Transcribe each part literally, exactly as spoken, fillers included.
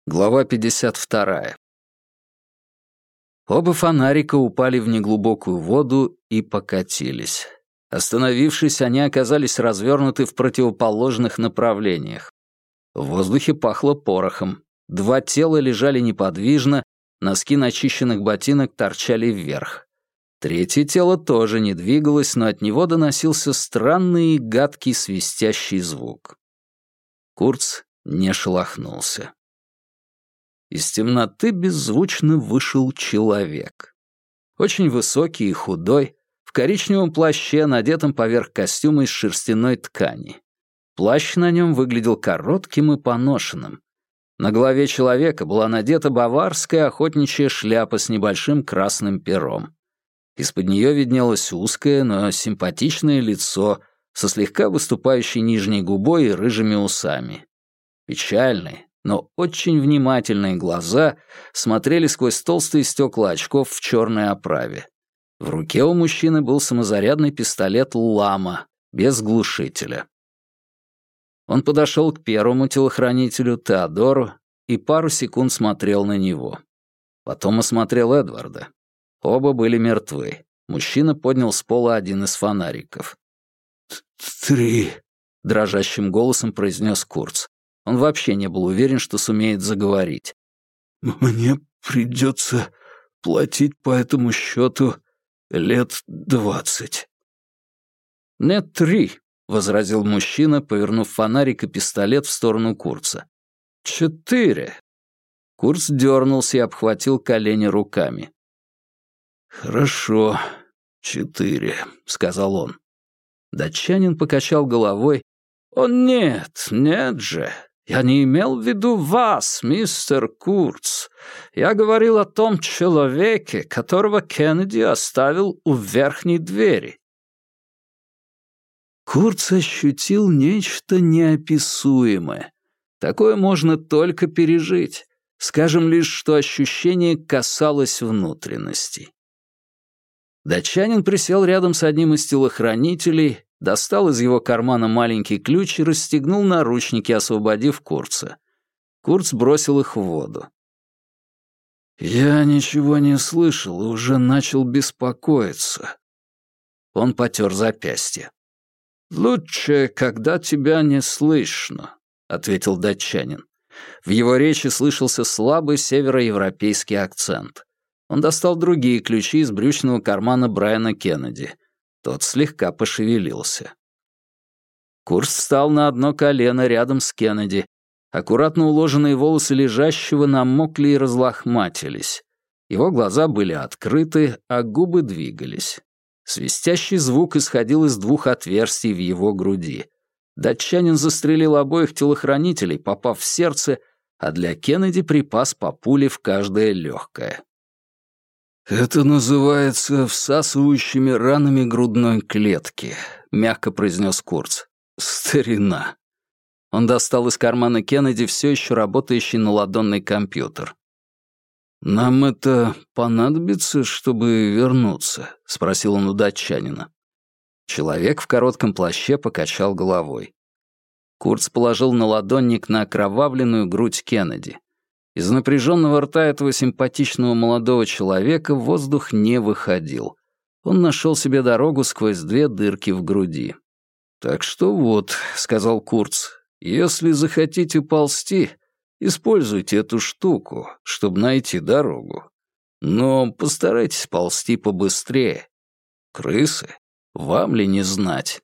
Глава пятьдесят вторая. Оба фонарика упали в неглубокую воду и покатились. Остановившись, они оказались развернуты в противоположных направлениях. В воздухе пахло порохом. Два тела лежали неподвижно, носки начищенных ботинок торчали вверх. Третье тело тоже не двигалось, но от него доносился странный и гадкий свистящий звук. Курц не шелохнулся. Из темноты беззвучно вышел человек. Очень высокий и худой, в коричневом плаще, надетом поверх костюма из шерстяной ткани. Плащ на нем выглядел коротким и поношенным. На голове человека была надета баварская охотничья шляпа с небольшим красным пером. Из-под нее виднелось узкое, но симпатичное лицо со слегка выступающей нижней губой и рыжими усами. Печальные, но очень внимательные глаза смотрели сквозь толстые стекла очков в черной оправе. В руке у мужчины был самозарядный пистолет «Лама» без глушителя. Он подошел к первому телохранителю, Теодору, и пару секунд смотрел на него. Потом осмотрел Эдварда. Оба были мертвы. Мужчина поднял с пола один из фонариков. «Три», — дрожащим голосом произнес Курц. Он вообще не был уверен, что сумеет заговорить. «Мне придется платить по этому счету лет двадцать». «Нет, три», — возразил мужчина, повернув фонарик и пистолет в сторону Курца. «Четыре». Курц дернулся и обхватил колени руками. «Хорошо, четыре», — сказал он. Датчанин покачал головой. «О, нет, нет же. Я не имел в виду вас, мистер Курц. Я говорил о том человеке, которого Кеннеди оставил у верхней двери». Курц ощутил нечто неописуемое. Такое можно только пережить. Скажем лишь, что ощущение касалось внутренностей. Датчанин присел рядом с одним из телохранителей, достал из его кармана маленький ключ и расстегнул наручники, освободив Курца. Курц бросил их в воду. «Я ничего не слышал и уже начал беспокоиться». Он потер запястье. «Лучше, когда тебя не слышно», — ответил датчанин. В его речи слышался слабый североевропейский акцент. Он достал другие ключи из брючного кармана Брайана Кеннеди. Тот слегка пошевелился. Курц встал на одно колено рядом с Кеннеди. Аккуратно уложенные волосы лежащего намокли и разлохматились. Его глаза были открыты, а губы двигались. Свистящий звук исходил из двух отверстий в его груди. Датчанин застрелил обоих телохранителей, попав в сердце, а для Кеннеди припас по пуле в каждое легкое. «Это называется всасывающими ранами грудной клетки», — мягко произнес Курц. «Старина». Он достал из кармана Кеннеди все еще работающий наладонный компьютер. «Нам это понадобится, чтобы вернуться?» — спросил он у датчанина. Человек в коротком плаще покачал головой. Курц положил наладонник на окровавленную грудь Кеннеди. Из напряженного рта этого симпатичного молодого человека воздух не выходил. Он нашел себе дорогу сквозь две дырки в груди. «Так что вот», — сказал Курц, — «если захотите ползти, используйте эту штуку, чтобы найти дорогу. Но постарайтесь ползти побыстрее. Крысы, вам ли не знать?»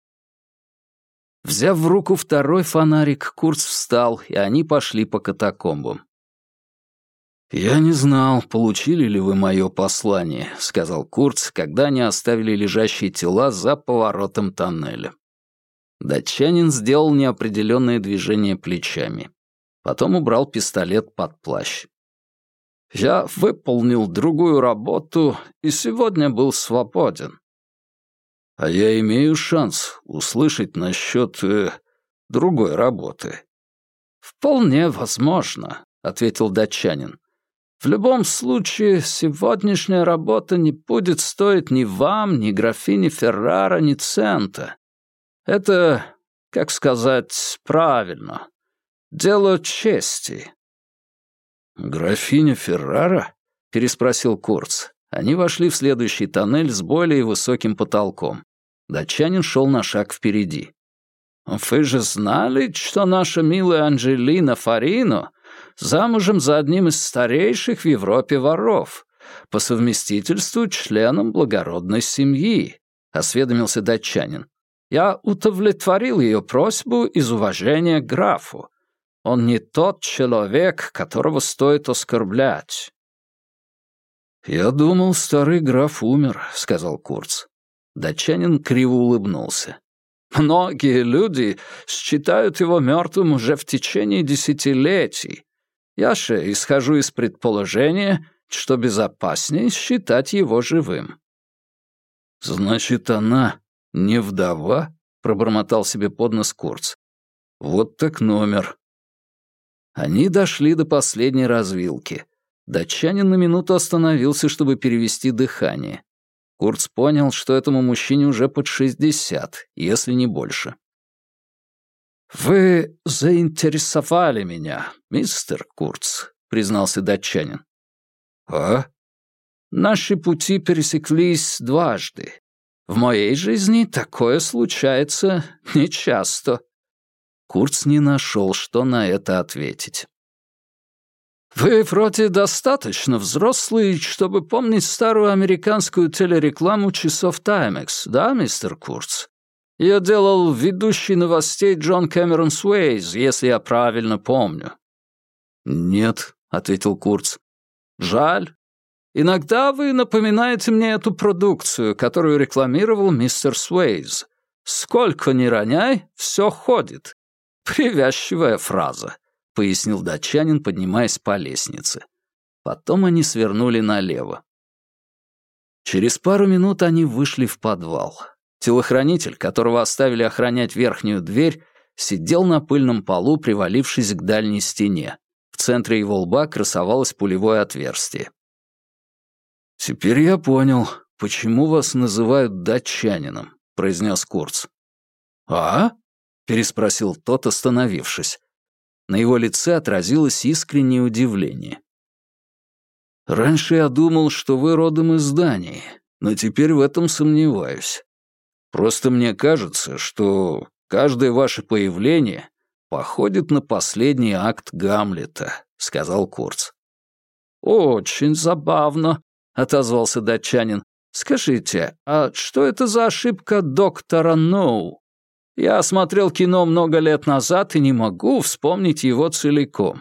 Взяв в руку второй фонарик, Курц встал, и они пошли по катакомбам. «Я не знал, получили ли вы мое послание», — сказал Курц, когда они оставили лежащие тела за поворотом тоннеля. Датчанин сделал неопределенное движение плечами. Потом убрал пистолет под плащ. «Я выполнил другую работу и сегодня был свободен». «А я имею шанс услышать насчет э, другой работы». «Вполне возможно», — ответил датчанин. «В любом случае, сегодняшняя работа не будет стоить ни вам, ни графине Феррара, ни цента. Это, как сказать правильно, дело чести». «Графиня Феррара?» — переспросил Курц. Они вошли в следующий тоннель с более высоким потолком. Датчанин шел на шаг впереди. «Вы же знали, что наша милая Анджелина Фарино замужем за одним из старейших в Европе воров, по совместительству членом благородной семьи», — осведомился датчанин. «Я удовлетворил ее просьбу из уважения к графу. Он не тот человек, которого стоит оскорблять». «Я думал, старый граф умер», — сказал Курц. Датчанин криво улыбнулся. «Многие люди считают его мертвым уже в течение десятилетий. Я же исхожу из предположения, что безопаснее считать его живым». «Значит, она не вдова?» — пробормотал себе под нос Курц. «Вот так номер». Они дошли до последней развилки. Датчанин на минуту остановился, чтобы перевести дыхание. Курц понял, что этому мужчине уже под шестьдесят, если не больше. «Вы заинтересовали меня, мистер Курц», — признался датчанин. «А?» «Наши пути пересеклись дважды. В моей жизни такое случается нечасто». Курц не нашел, что на это ответить. «Вы вроде достаточно взрослый, чтобы помнить старую американскую телерекламу часов Таймекс, да, мистер Курц? Ее делал ведущий новостей Джон Кэмерон Суэйз, если я правильно помню». «Нет», — ответил Курц. «Жаль. Иногда вы напоминаете мне эту продукцию, которую рекламировал мистер Суэйз. Сколько ни роняй, все ходит. Привязчивая фраза», — пояснил датчанин, поднимаясь по лестнице. Потом они свернули налево. Через пару минут они вышли в подвал. Телохранитель, которого оставили охранять верхнюю дверь, сидел на пыльном полу, привалившись к дальней стене. В центре его лба красовалось пулевое отверстие. «Теперь я понял, почему вас называют датчанином», — произнес Курц. «А?» — переспросил тот, остановившись. На его лице отразилось искреннее удивление. «Раньше я думал, что вы родом из Дании, но теперь в этом сомневаюсь. Просто мне кажется, что каждое ваше появление походит на последний акт Гамлета», — сказал Курц. «Очень забавно», — отозвался датчанин. «Скажите, а что это за ошибка доктора Ноу? Я смотрел кино много лет назад и не могу вспомнить его целиком».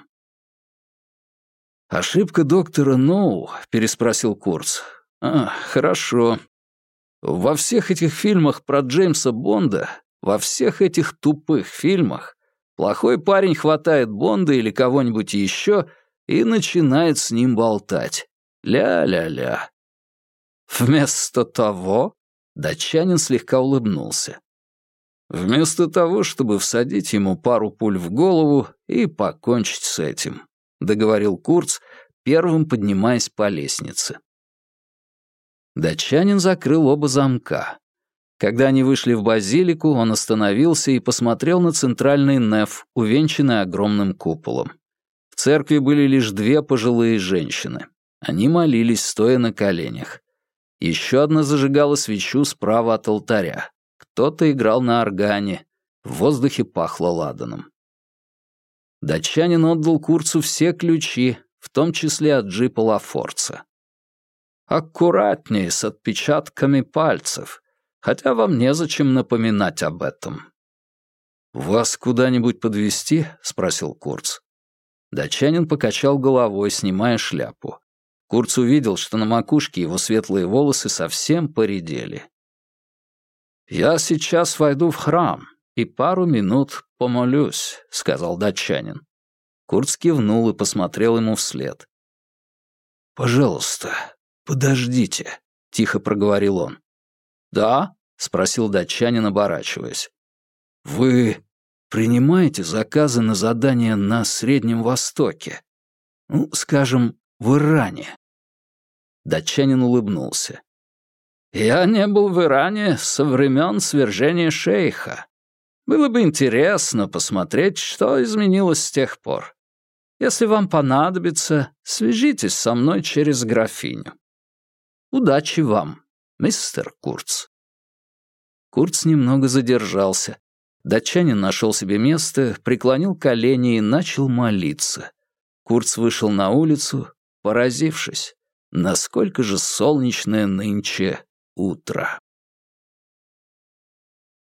«Ошибка доктора Ноу?» — переспросил Курц. «А, хорошо. Во всех этих фильмах про Джеймса Бонда, во всех этих тупых фильмах, плохой парень хватает Бонда или кого-нибудь еще и начинает с ним болтать. Ля-ля-ля». «Вместо того?» — датчанин слегка улыбнулся. «Вместо того, чтобы всадить ему пару пуль в голову и покончить с этим», — договорил Курц, первым поднимаясь по лестнице. Датчанин закрыл оба замка. Когда они вышли в базилику, он остановился и посмотрел на центральный неф, увенчанный огромным куполом. В церкви были лишь две пожилые женщины. Они молились, стоя на коленях. Еще одна зажигала свечу справа от алтаря. Кто-то играл на органе. В воздухе пахло ладаном. Датчанин отдал Курцу все ключи, в том числе от джипа Лафорца. «Аккуратнее с отпечатками пальцев, хотя вам незачем напоминать об этом». «Вас куда-нибудь подвезти?» — спросил Курц. Датчанин покачал головой, снимая шляпу. Курц увидел, что на макушке его светлые волосы совсем поредели. «Я сейчас войду в храм и пару минут помолюсь», — сказал датчанин. Курц кивнул и посмотрел ему вслед. «Пожалуйста, подождите», — тихо проговорил он. «Да?» — спросил датчанин, оборачиваясь. «Вы принимаете заказы на задания на Среднем Востоке? Ну, скажем, в Иране?» Датчанин улыбнулся. «Я не был в Иране со времен свержения шейха. Было бы интересно посмотреть, что изменилось с тех пор. Если вам понадобится, свяжитесь со мной через графиню. Удачи вам, мистер Курц». Курц немного задержался. Датчанин нашел себе место, преклонил колени и начал молиться. Курц вышел на улицу, поразившись, насколько же солнечное нынче утро.